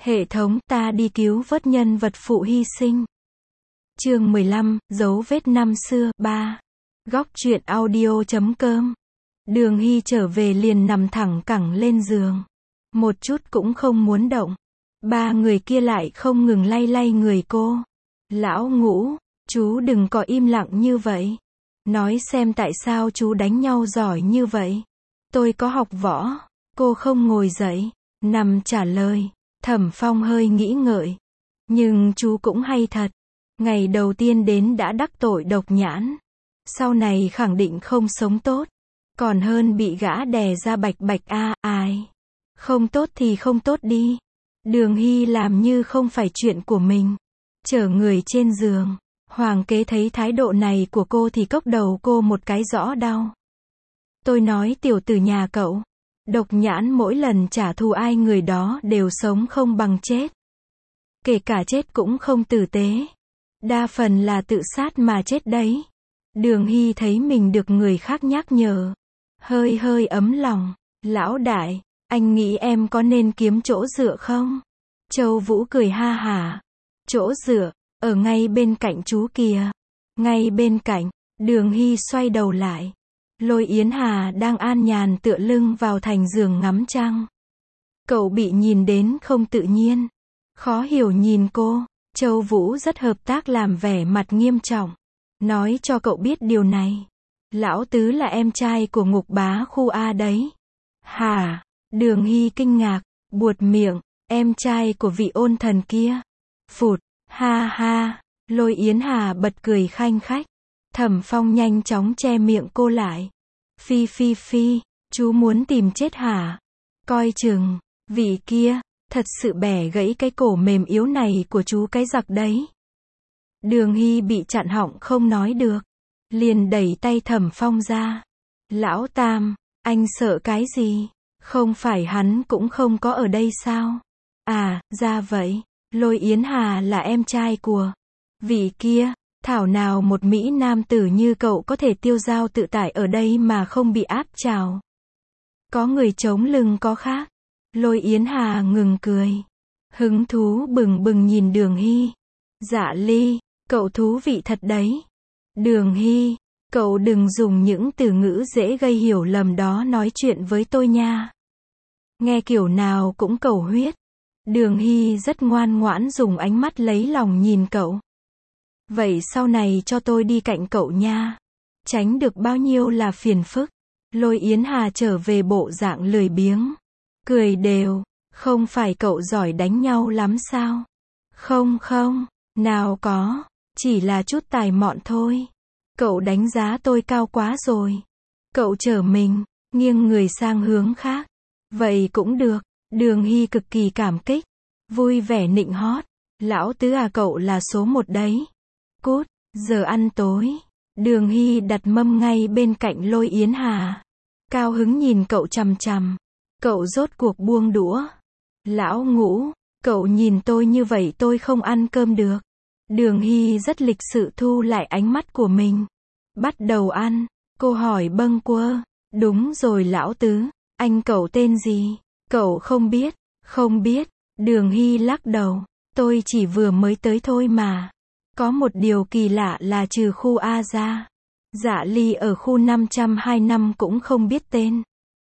Hệ thống, ta đi cứu vớt nhân vật phụ hy sinh. Chương 15, dấu vết năm xưa, 3. Góc truyện audio.com. Đường Hy trở về liền nằm thẳng cẳng lên giường. Một chút cũng không muốn động. Ba người kia lại không ngừng lay lay người cô. Lão Ngũ, chú đừng có im lặng như vậy. Nói xem tại sao chú đánh nhau giỏi như vậy. Tôi có học võ. Cô không ngồi dậy, nằm trả lời. Thẩm Phong hơi nghĩ ngợi. Nhưng chú cũng hay thật. Ngày đầu tiên đến đã đắc tội Độc Nhãn. Sau này khẳng định không sống tốt. Còn hơn bị gã đè ra bạch bạch ai. Không tốt thì không tốt đi. Đường Hy làm như không phải chuyện của mình. Chở người trên giường. Hoàng kế thấy thái độ này của cô thì cốc đầu cô một cái rõ đau. Tôi nói tiểu tử nhà cậu. Độc Nhãn mỗi lần trả thù ai người đó đều sống không bằng chết. Kể cả chết cũng không tử tế. Đa phần là tự sát mà chết đấy. Đường Hy thấy mình được người khác nhắc nhở. Hơi ấm lòng. Lão đại, anh nghĩ em có nên kiếm chỗ dựa không? Châu Vũ cười ha hả. Chỗ dựa, ở ngay bên cạnh chú kìa. Ngay bên cạnh, Đường Hy xoay đầu lại. Lôi Yến Hà đang an nhàn tựa lưng vào thành giường ngắm trăng. Cậu bị nhìn đến không tự nhiên. Khó hiểu nhìn cô. Châu Vũ rất hợp tác làm vẻ mặt nghiêm trọng. Nói cho cậu biết điều này. Lão Tứ là em trai của Ngục Bá Khu A đấy. Hả? Đường Hy kinh ngạc, buột miệng. Em trai của vị ôn thần kia. Phụt, ha ha. Lôi Yến Hà bật cười khanh khách. Thẩm Phong nhanh chóng che miệng cô lại. Phi, chú muốn tìm chết hả? Coi chừng, vị kia, thật sự bẻ gãy cái cổ mềm yếu này của chú cái giặc đấy. Đường Hy bị chặn họng không nói được. Liền đẩy tay Thẩm Phong ra. Lão Tam, anh sợ cái gì? Không phải hắn cũng không có ở đây sao? À, ra vậy. Lôi Yến Hà là em trai của vị kia. Thảo nào một Mỹ nam tử như cậu có thể tiêu dao tự tại ở đây mà không bị áp trào. Có người chống lưng có khác. Lôi Yến Hà ngừng cười. Hứng thú bừng bừng nhìn Đường Hy. Dạ Ly, cậu thú vị thật đấy. Đường Hy, cậu đừng dùng những từ ngữ dễ gây hiểu lầm đó nói chuyện với tôi nha. Nghe kiểu nào cũng cầu huyết. Đường Hy rất ngoan ngoãn dùng ánh mắt lấy lòng nhìn cậu. Vậy sau này cho tôi đi cạnh cậu nha. Tránh được bao nhiêu là phiền phức. Lôi Yến Hà trở về bộ dạng lười biếng. Cười đều. Không phải cậu giỏi đánh nhau lắm sao? Không, nào có. Chỉ là chút tài mọn thôi. Cậu đánh giá tôi cao quá rồi. Cậu trở mình, nghiêng người sang hướng khác. Vậy cũng được. Đường Hy cực kỳ cảm kích. Vui vẻ nịnh hót. Lão Tứ à, cậu là số một đấy. Cút, giờ ăn tối. Đường Hy đặt mâm ngay bên cạnh Lôi Yến Hà. Cao hứng nhìn cậu chằm chằm. Cậu rốt cuộc buông đũa. Lão Ngũ, cậu nhìn tôi như vậy tôi không ăn cơm được. Đường Hy rất lịch sự thu lại ánh mắt của mình. Bắt đầu ăn. Cô hỏi bâng quơ. Đúng rồi Lão Tứ, anh cậu tên gì? Cậu không biết. Không biết. Đường Hy lắc đầu. Tôi chỉ vừa mới tới thôi mà. Có một điều kỳ lạ là trừ khu A ra. Dạ Ly ở khu 502 năm cũng không biết tên.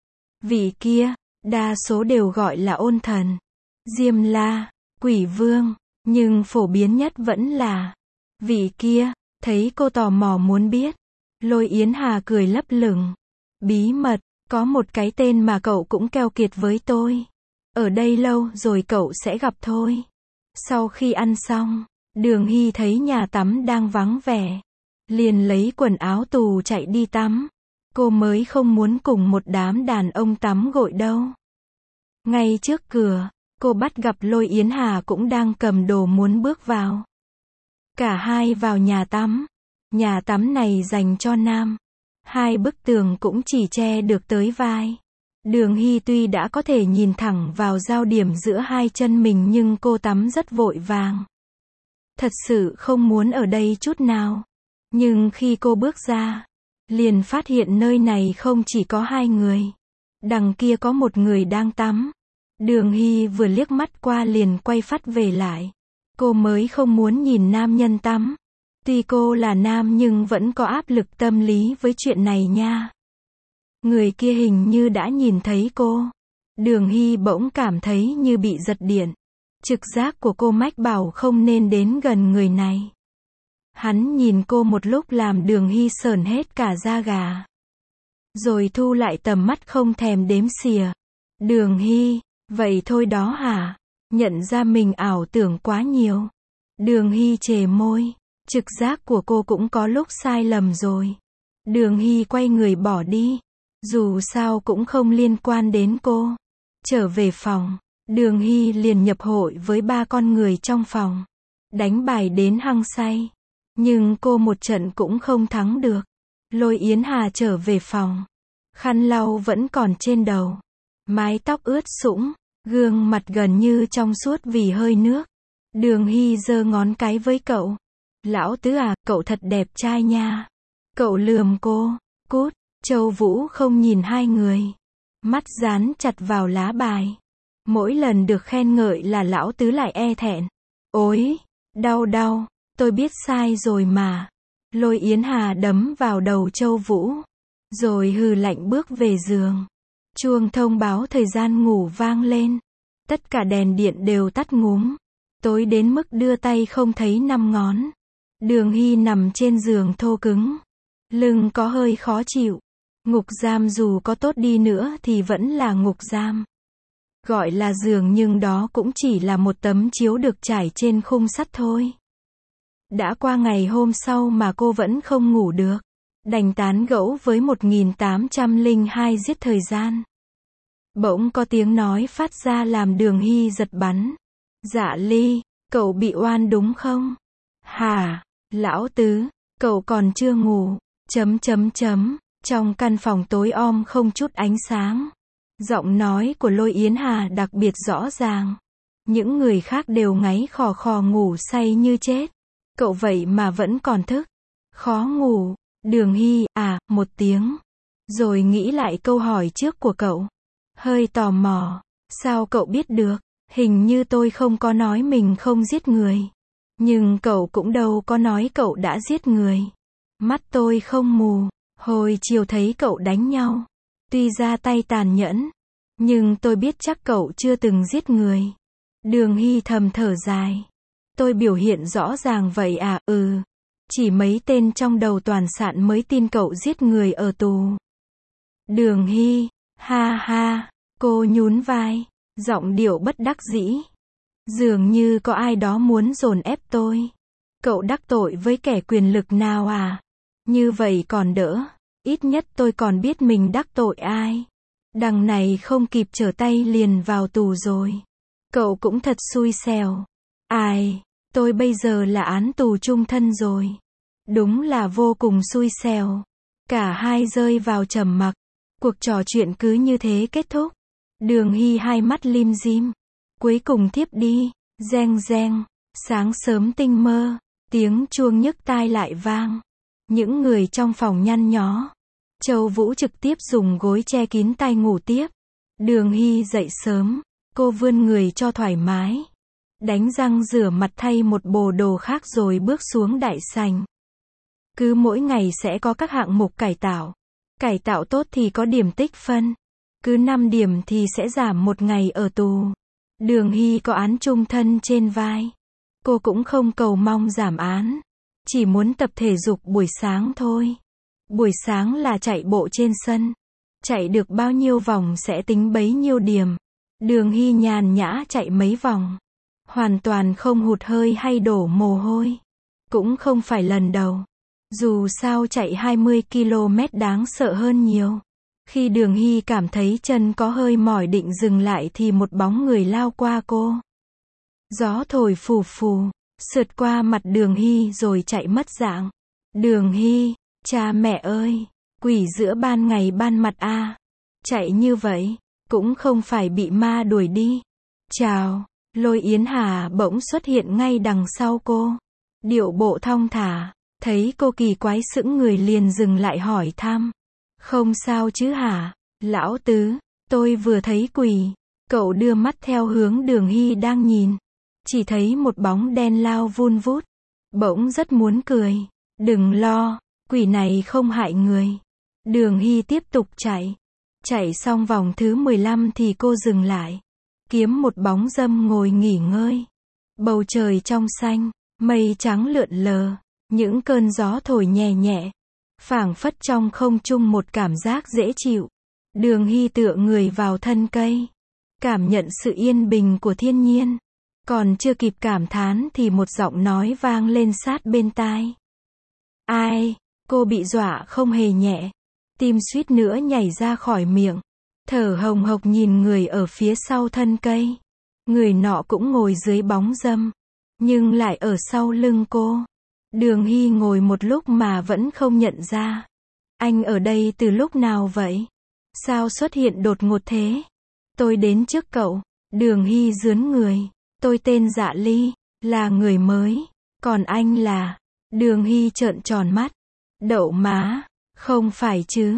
Vị kia, đa số đều gọi là ôn thần, Diêm La, Quỷ Vương. Nhưng phổ biến nhất vẫn là vị kia. Thấy cô tò mò muốn biết. Lôi Yến Hà cười lấp lửng. Bí mật, có một cái tên mà cậu cũng keo kiệt với tôi. Ở đây lâu rồi cậu sẽ gặp thôi. Sau khi ăn xong, Đường Hy thấy nhà tắm đang vắng vẻ. Liền lấy quần áo tù chạy đi tắm. Cô mới không muốn cùng một đám đàn ông tắm gội đâu. Ngay trước cửa, cô bắt gặp Lôi Yến Hà cũng đang cầm đồ muốn bước vào. Cả hai vào nhà tắm. Nhà tắm này dành cho nam. Hai bức tường cũng chỉ che được tới vai. Đường Hy tuy đã có thể nhìn thẳng vào giao điểm giữa hai chân mình nhưng cô tắm rất vội vàng. Thật sự không muốn ở đây chút nào. Nhưng khi cô bước ra, liền phát hiện nơi này không chỉ có hai người. Đằng kia có một người đang tắm. Đường Hy vừa liếc mắt qua liền quay phắt về lại. Cô mới không muốn nhìn nam nhân tắm. Tuy cô là nam nhưng vẫn có áp lực tâm lý với chuyện này nha. Người kia hình như đã nhìn thấy cô. Đường Hy bỗng cảm thấy như bị giật điện. Trực giác của cô mách bảo không nên đến gần người này. Hắn nhìn cô một lúc làm Đường Hy sởn hết cả da gà. Rồi thu lại tầm mắt không thèm đếm xỉa. Đường Hy, vậy thôi đó hả? Nhận ra mình ảo tưởng quá nhiều. Đường Hy chề môi. Trực giác của cô cũng có lúc sai lầm rồi. Đường Hy quay người bỏ đi. Dù sao cũng không liên quan đến cô. Trở về phòng, Đường Hy liền nhập hội với 3 con người trong phòng. Đánh bài đến hăng say. Nhưng cô một trận cũng không thắng được. Lôi Yến Hà trở về phòng. Khăn lau vẫn còn trên đầu. Mái tóc ướt sũng. Gương mặt gần như trong suốt vì hơi nước. Đường Hy giơ ngón cái với cậu. Lão Tứ à, cậu thật đẹp trai nha. Cậu lườm cô. Cút. Châu Vũ không nhìn hai người. Mắt dán chặt vào lá bài. Mỗi lần được khen ngợi là Lão Tứ lại e thẹn. Ôi, đau, tôi biết sai rồi mà. Lôi Yến Hà đấm vào đầu Châu Vũ. Rồi hừ lạnh bước về giường. Chuông thông báo thời gian ngủ vang lên. Tất cả đèn điện đều tắt ngúm. Tối đến mức đưa tay không thấy 5 ngón. Đường Hy nằm trên giường thô cứng. Lưng có hơi khó chịu. Ngục giam dù có tốt đi nữa thì vẫn là ngục giam. Gọi là giường nhưng đó cũng chỉ là một tấm chiếu được trải trên khung sắt thôi. Đã qua ngày hôm sau mà cô vẫn không ngủ được. Đành tán gẫu với 1802 giết thời gian. Bỗng có tiếng nói phát ra làm Đường Hy giật bắn. Dạ Ly, cậu bị oan đúng không? Hả? Lão Tứ, cậu còn chưa ngủ. Trong căn phòng tối om không chút ánh sáng. Giọng nói của Lôi Yến Hà đặc biệt rõ ràng. Những người khác đều ngáy khò khò ngủ say như chết. Cậu vậy mà vẫn còn thức. Khó ngủ. Đường Hy, một tiếng. Rồi nghĩ lại câu hỏi trước của cậu. Hơi tò mò. Sao cậu biết được? Hình như tôi không có nói mình không giết người. Nhưng cậu cũng đâu có nói cậu đã giết người. Mắt tôi không mù. Hồi chiều thấy cậu đánh nhau. Tuy ra tay tàn nhẫn. Nhưng tôi biết chắc cậu chưa từng giết người. Đường Hy thầm thở dài. Tôi biểu hiện rõ ràng vậy à? Chỉ mấy tên trong đầu toàn sạn mới tin cậu giết người ở tù. Đường Hy, ha ha, cô nhún vai, giọng điệu bất đắc dĩ. Dường như có ai đó muốn dồn ép tôi. Cậu đắc tội với kẻ quyền lực nào à? Như vậy còn đỡ, ít nhất tôi còn biết mình đắc tội ai. Đằng này không kịp trở tay liền vào tù rồi. Cậu cũng thật xui xẻo. Ai, tôi bây giờ là án tù chung thân rồi. Đúng là vô cùng xui xẻo. Cả hai rơi vào trầm mặc. Cuộc trò chuyện cứ như thế kết thúc. Đường Hy hai mắt lim dim. Cuối cùng thiếp đi. Reng reng. Sáng sớm tinh mơ. Tiếng chuông nhức tai lại vang. Những người trong phòng nhăn nhó. Châu Vũ trực tiếp dùng gối che kín tai ngủ tiếp. Đường Hy dậy sớm. Cô vươn người cho thoải mái. Đánh răng rửa mặt thay một bộ đồ khác rồi bước xuống đại sảnh. Cứ mỗi ngày sẽ có các hạng mục cải tạo. Cải tạo tốt thì có điểm tích phân. Cứ 5 điểm thì sẽ giảm 1 ngày ở tù. Đường Hy có án chung thân trên vai. Cô cũng không cầu mong giảm án. Chỉ muốn tập thể dục buổi sáng thôi. Buổi sáng là chạy bộ trên sân. Chạy được bao nhiêu vòng sẽ tính bấy nhiêu điểm. Đường Hy nhàn nhã chạy mấy vòng. Hoàn toàn không hụt hơi hay đổ mồ hôi. Cũng không phải lần đầu. Dù sao chạy 20 km đáng sợ hơn nhiều. Khi Đường Hy cảm thấy chân có hơi mỏi định dừng lại thì một bóng người lao qua cô. Gió thổi phù phù, sượt qua mặt Đường Hy rồi chạy mất dạng. Đường Hy, cha mẹ ơi, quỷ giữa ban ngày ban mặt a. Chạy như vậy, cũng không phải bị ma đuổi đi. Chào, Lôi Yến Hà bỗng xuất hiện ngay đằng sau cô. Điệu bộ thong thả, thấy cô kỳ quái sững người liền dừng lại hỏi thăm. Không sao chứ hả? Lão Tứ, tôi vừa thấy quỷ. Cậu đưa mắt theo hướng Đường Hy đang nhìn. Chỉ thấy một bóng đen lao vun vút. Bỗng rất muốn cười. Đừng lo, quỷ này không hại người. Đường Hy tiếp tục chạy. Chạy xong vòng thứ 15 thì cô dừng lại. Kiếm một bóng râm ngồi nghỉ ngơi. Bầu trời trong xanh, mây trắng lượn lờ. Những cơn gió thổi nhẹ nhẹ. Phảng phất trong không trung một cảm giác dễ chịu. Đường Hy tựa người vào thân cây. Cảm nhận sự yên bình của thiên nhiên. Còn chưa kịp cảm thán thì một giọng nói vang lên sát bên tai. Ai? Cô bị dọa không hề nhẹ. Tim suýt nữa nhảy ra khỏi miệng. Thở hồng hộc nhìn người ở phía sau thân cây. Người nọ cũng ngồi dưới bóng râm. Nhưng lại ở sau lưng cô. Đường Hy ngồi một lúc mà vẫn không nhận ra. Anh ở đây từ lúc nào vậy? Sao xuất hiện đột ngột thế? Tôi đến trước cậu. Đường Hy rướn người. Tôi tên Dạ Ly, là người mới. Còn anh là... Đường Hy trợn tròn mắt. Đậu má, không phải chứ.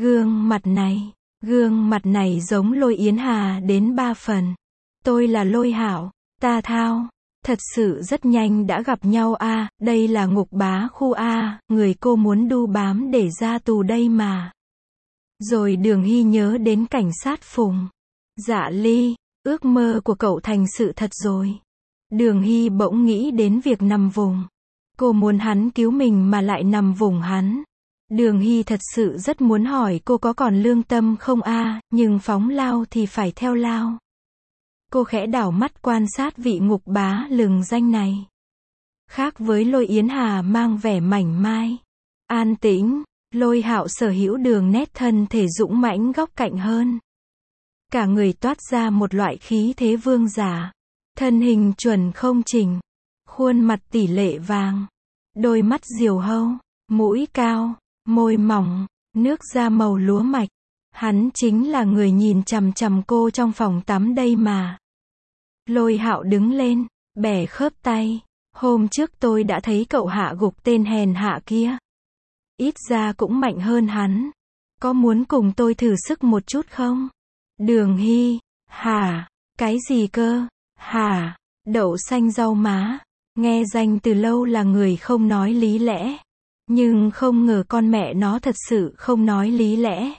Gương mặt này giống Lôi Yến Hà đến 3 phần. Tôi là Lôi Hạo, ta Thao. Thật sự rất nhanh đã gặp nhau a. Đây là Ngục Bá Khu a. Người cô muốn đu bám để ra tù đây mà. Rồi Đường Hy nhớ đến cảnh sát Phùng. Dạ Ly, ước mơ của cậu thành sự thật rồi. Đường Hy bỗng nghĩ đến việc nằm vùng. Cô muốn hắn cứu mình mà lại nằm vùng hắn. Đường Hy thật sự rất muốn hỏi cô có còn lương tâm không a, nhưng phóng lao thì phải theo lao. Cô khẽ đảo mắt quan sát vị ngục bá lừng danh này. Khác với Lôi Yến Hà mang vẻ mảnh mai, an tĩnh, Lôi Hạo sở hữu đường nét thân thể dũng mãnh góc cạnh hơn. Cả người toát ra một loại khí thế vương giả. Thân hình chuẩn không chỉnh. Khuôn mặt tỷ lệ vàng. Đôi mắt diều hâu. Mũi cao. Môi mỏng. Nước da màu lúa mạch. Hắn chính là người nhìn chằm chằm cô trong phòng tắm đây mà. Lôi Hạo đứng lên. Bẻ khớp tay. Hôm trước tôi đã thấy cậu hạ gục tên hèn hạ kia. Ít ra cũng mạnh hơn hắn. Có muốn cùng tôi thử sức một chút không? Đường Hy, hả? Cái gì cơ? Hả? Đậu xanh rau má. Nghe danh từ lâu là người không nói lý lẽ. Nhưng không ngờ con mẹ nó thật sự không nói lý lẽ.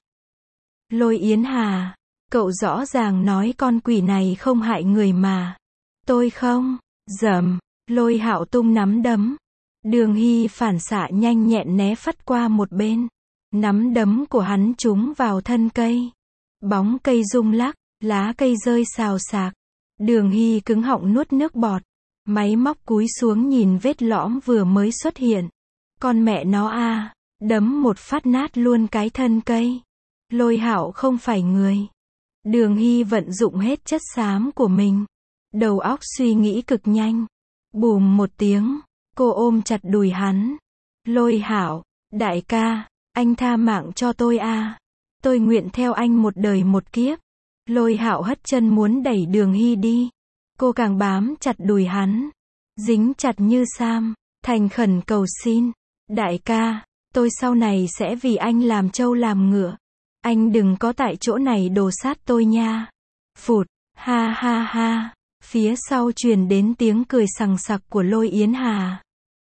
Lôi Yến Hà, cậu rõ ràng nói con quỷ này không hại người mà. Tôi không. Dầm. Lôi Hạo tung nắm đấm. Đường Hy phản xạ nhanh nhẹn né phắt qua một bên. Nắm đấm của hắn trúng vào thân cây. Bóng cây rung lắc, lá cây rơi xào xạc. Đường Hy cứng họng nuốt nước bọt. Máy móc cúi xuống nhìn vết lõm vừa mới xuất hiện. Con mẹ nó a, đấm một phát nát luôn cái thân cây. Lôi Hạo không phải người. Đường Hy vận dụng hết chất xám của mình. Đầu óc suy nghĩ cực nhanh. Bùm một tiếng, cô ôm chặt đùi hắn. Lôi Hạo, đại ca, anh tha mạng cho tôi a. Tôi nguyện theo anh một đời một kiếp. Lôi Hạo hất chân muốn đẩy Đường Hy đi. Cô càng bám chặt đùi hắn. Dính chặt như Sam. Thành khẩn cầu xin. Đại ca, tôi sau này sẽ vì anh làm trâu làm ngựa. Anh đừng có tại chỗ này đồ sát tôi nha. Phụt, ha ha ha. Phía sau truyền đến tiếng cười sằng sặc của Lôi Yến Hà.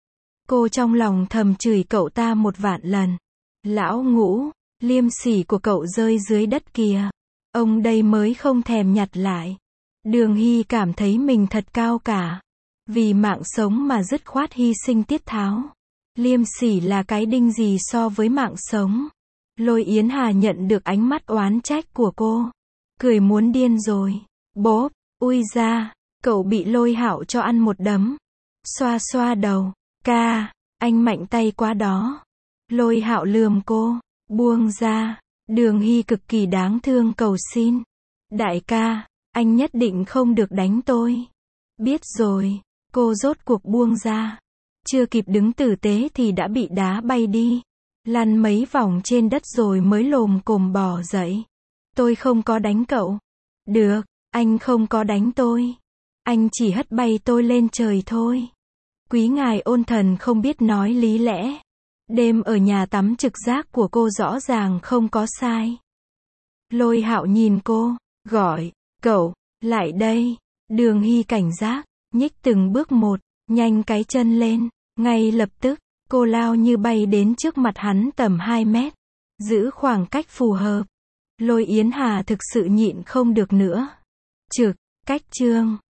Cô trong lòng thầm chửi cậu ta 1.000.000 lần. Lão Ngũ, liêm sỉ của cậu rơi dưới đất kìa. Ông đây mới không thèm nhặt lại. Đường Hy cảm thấy mình thật cao cả. Vì mạng sống mà dứt khoát hy sinh tiết tháo. Liêm sỉ là cái đinh gì so với mạng sống. Lôi Yến Hà nhận được ánh mắt oán trách của cô. Cười muốn điên rồi. Bốp, ui ra, cậu bị Lôi Hạo cho ăn một đấm. Xoa xoa đầu. Ca, anh mạnh tay quá đó. Lôi Hạo lườm cô. Buông ra. Đường Hy cực kỳ đáng thương cầu xin. Đại ca, anh nhất định không được đánh tôi. Biết rồi. Cô rốt cuộc buông ra. Chưa kịp đứng tử tế thì đã bị đá bay đi. Lăn mấy vòng trên đất rồi mới lồm cồm bò dậy. Tôi không có đánh cậu. Được, anh không có đánh tôi. Anh chỉ hất bay tôi lên trời thôi. Quý ngài ôn thần không biết nói lý lẽ. Đêm ở nhà tắm trực giác của cô rõ ràng không có sai. Lôi Hạo nhìn cô, gọi, cậu, Lại đây. Đường Hy cảnh giác, nhích từng bước một, nhanh cái chân lên. Ngay lập tức, cô lao như bay đến trước mặt hắn tầm 2 mét. Giữ khoảng cách phù hợp. Lôi Yến Hà thực sự nhịn không được nữa. Trực, cách chương.